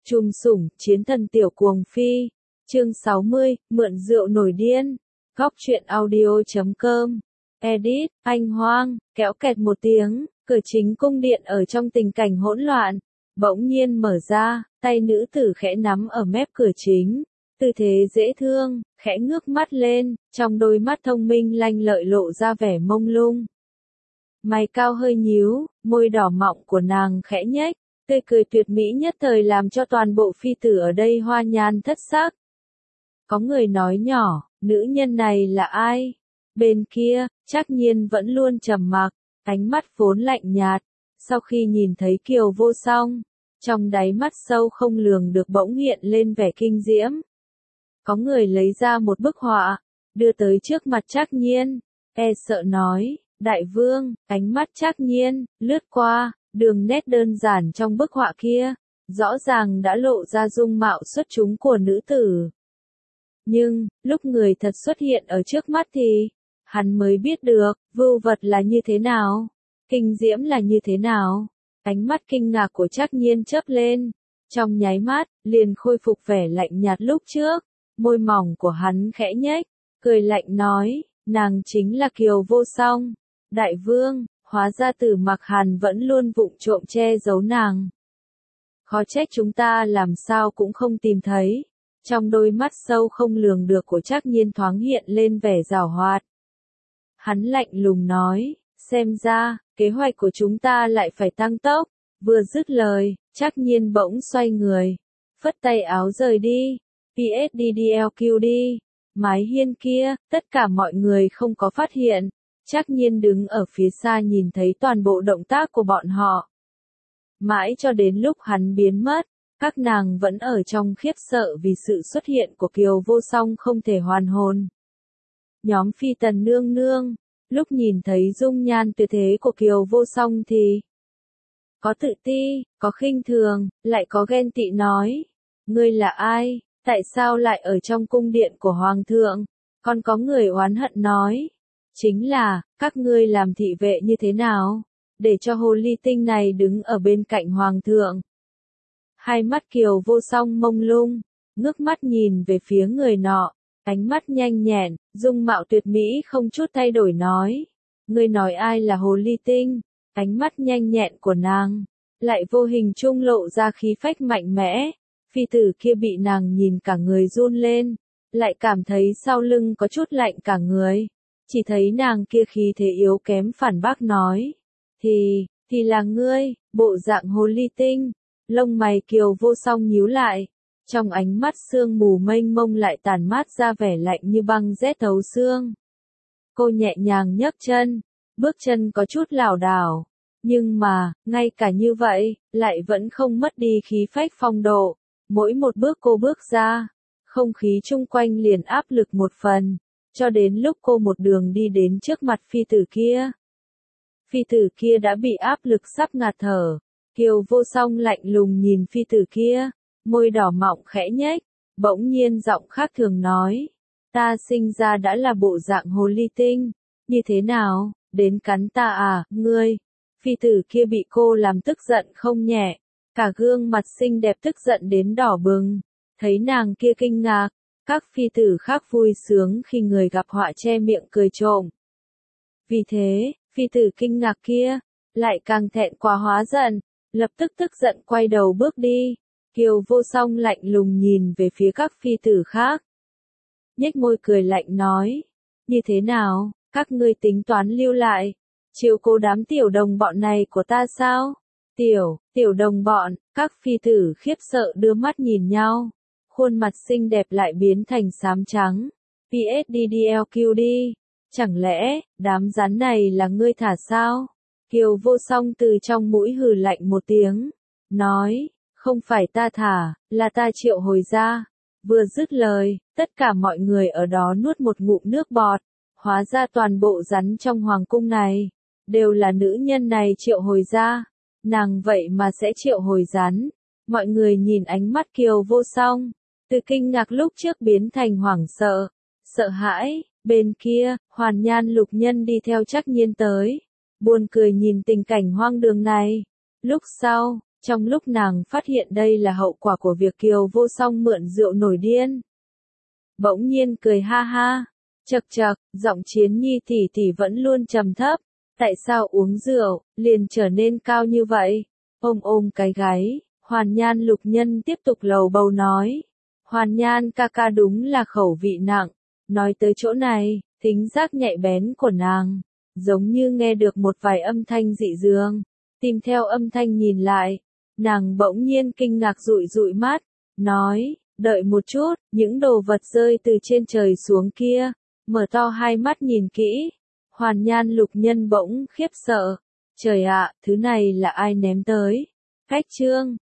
Trùm sủng, chiến thần tiểu cuồng phi. Chương 60, mượn rượu nổi điên. Góc truyện audio.com. Edit, anh Hoang, kéo kẹt một tiếng, cửa chính cung điện ở trong tình cảnh hỗn loạn. Bỗng nhiên mở ra, tay nữ tử khẽ nắm ở mép cửa chính. Tư thế dễ thương, khẽ ngước mắt lên, trong đôi mắt thông minh lanh lợi lộ ra vẻ mông lung. Mày cao hơi nhíu, môi đỏ mọng của nàng khẽ nhếch, tươi cười tuyệt mỹ nhất thời làm cho toàn bộ phi tử ở đây hoa nhan thất sắc. Có người nói nhỏ, nữ nhân này là ai? Bên kia, Trác Nhiên vẫn luôn trầm mặc, ánh mắt vốn lạnh nhạt. Sau khi nhìn thấy Kiều Vô Song, trong đáy mắt sâu không lường được bỗng hiện lên vẻ kinh diễm. Có người lấy ra một bức họa, đưa tới trước mặt Trác Nhiên, e sợ nói, đại vương, ánh mắt Trác Nhiên lướt qua, đường nét đơn giản trong bức họa kia, rõ ràng đã lộ ra dung mạo xuất chúng của nữ tử. Nhưng, lúc người thật xuất hiện ở trước mắt thì, hắn mới biết được, vưu vật là như thế nào, kinh diễm là như thế nào. Ánh mắt kinh ngạc của Trác Nhiên chớp lên, trong nháy mắt, liền khôi phục vẻ lạnh nhạt lúc trước, môi mỏng của hắn khẽ nhếch, cười lạnh nói, nàng chính là Kiều Vô Song. Đại vương, hóa ra Tử Mặc Hàn vẫn luôn vụng trộm che giấu nàng. Khó trách chúng ta làm sao cũng không tìm thấy. Trong đôi mắt sâu không lường được của Trác Nhiên thoáng hiện lên vẻ giảo hoạt. Hắn lạnh lùng nói, xem ra, kế hoạch của chúng ta lại phải tăng tốc. Vừa dứt lời, Trác Nhiên bỗng xoay người, phất tay áo rời đi, PSDDLQ đi. Mái hiên kia, tất cả mọi người không có phát hiện. Trác Nhiên đứng ở phía xa nhìn thấy toàn bộ động tác của bọn họ. Mãi cho đến lúc hắn biến mất, các nàng vẫn ở trong khiếp sợ vì sự xuất hiện của Kiều Vô Song không thể hoàn hồn. Nhóm Phi Tần nương nương, lúc nhìn thấy dung nhan tuyệt thế của Kiều Vô Song thì có tự ti, có khinh thường, lại có ghen tị nói, ngươi là ai, tại sao lại ở trong cung điện của Hoàng thượng? Còn có người oán hận nói, chính là, các ngươi làm thị vệ như thế nào, để cho hồ ly tinh này đứng ở bên cạnh Hoàng thượng. Hai mắt Kiều Vô Song mông lung, ngước mắt nhìn về phía người nọ, ánh mắt nhanh nhẹn, dung mạo tuyệt mỹ không chút thay đổi nói, ngươi nói ai là hồ ly tinh? Ánh mắt nhanh nhẹn của nàng, lại vô hình trung lộ ra khí phách mạnh mẽ. Phi tử kia bị nàng nhìn cả người run lên, lại cảm thấy sau lưng có chút lạnh cả người. Chỉ thấy nàng kia khí thế yếu kém phản bác nói, thì là ngươi, bộ dạng hồ ly tinh. Lông mày Kiều Vô Song nhíu lại, trong ánh mắt sương mù mênh mông lại tàn mát ra vẻ lạnh như băng rét thấu xương. Cô nhẹ nhàng nhấc chân, bước chân có chút lảo đảo, nhưng mà, ngay cả như vậy, lại vẫn không mất đi khí phách phong độ. Mỗi một bước cô bước ra, không khí chung quanh liền áp lực một phần, cho đến lúc cô một đường đi đến trước mặt phi tử kia. Phi tử kia đã bị áp lực sắp ngạt thở. Kiều Vô Song lạnh lùng nhìn phi tử kia, môi đỏ mọng khẽ nhếch, bỗng nhiên giọng khác thường nói, ta sinh ra đã là bộ dạng hồ ly tinh, như thế nào, đến cắn ta à, ngươi? Phi tử kia bị cô làm tức giận không nhẹ, cả gương mặt xinh đẹp tức giận đến đỏ bừng, thấy nàng kia kinh ngạc, các phi tử khác vui sướng khi người gặp họa che miệng cười trộm. Vì thế, phi tử kinh ngạc kia, lại càng thẹn quá hóa giận, lập tức tức giận quay đầu bước đi. Kiều Vô Song lạnh lùng nhìn về phía các phi tử khác, nhếch môi cười lạnh nói, như thế nào, các ngươi tính toán lưu lại, chiếu cố đám tiểu đồng bọn này của ta sao? Tiểu đồng bọn, các phi tử khiếp sợ đưa mắt nhìn nhau, khuôn mặt xinh đẹp lại biến thành xám trắng. PSDDLQ đi, chẳng lẽ, đám rắn này là ngươi thả sao? Kiều Vô Song từ trong mũi hừ lạnh một tiếng, nói, không phải ta thả, là ta triệu hồi ra. Vừa dứt lời, tất cả mọi người ở đó nuốt một ngụm nước bọt, hóa ra toàn bộ rắn trong hoàng cung này, đều là nữ nhân này triệu hồi ra. Nàng vậy mà sẽ triệu hồi rắn. Mọi người nhìn ánh mắt Kiều Vô Song, từ kinh ngạc lúc trước biến thành hoảng sợ, sợ hãi. Bên kia, Hoàn Nhan Lục Nhân đi theo Trác Nhiên tới, buồn cười nhìn tình cảnh hoang đường này. Lúc sau, Trong lúc nàng phát hiện đây là hậu quả của việc Kiều Vô Song mượn rượu nổi điên, bỗng nhiên cười ha ha, chậc chậc, giọng Chiến Nhi tỷ tỷ vẫn luôn trầm thấp, tại sao uống rượu liền trở nên cao như vậy? Ôm ôm cái gáy, Hoàn Nhan Lục Nhân tiếp tục lầu bầu nói, Hoàn Nhan ca ca đúng là khẩu vị nặng. Nói tới chỗ này, thính giác nhạy bén của nàng giống như nghe được một vài âm thanh dị dương, tìm theo âm thanh nhìn lại, nàng bỗng nhiên kinh ngạc dụi dụi mắt, nói, đợi một chút, những đồ vật rơi từ trên trời xuống kia, mở to hai mắt nhìn kỹ. Hoàn Nhan Lục Nhân bỗng khiếp sợ, trời ạ, thứ này là ai ném tới? Khách Trương,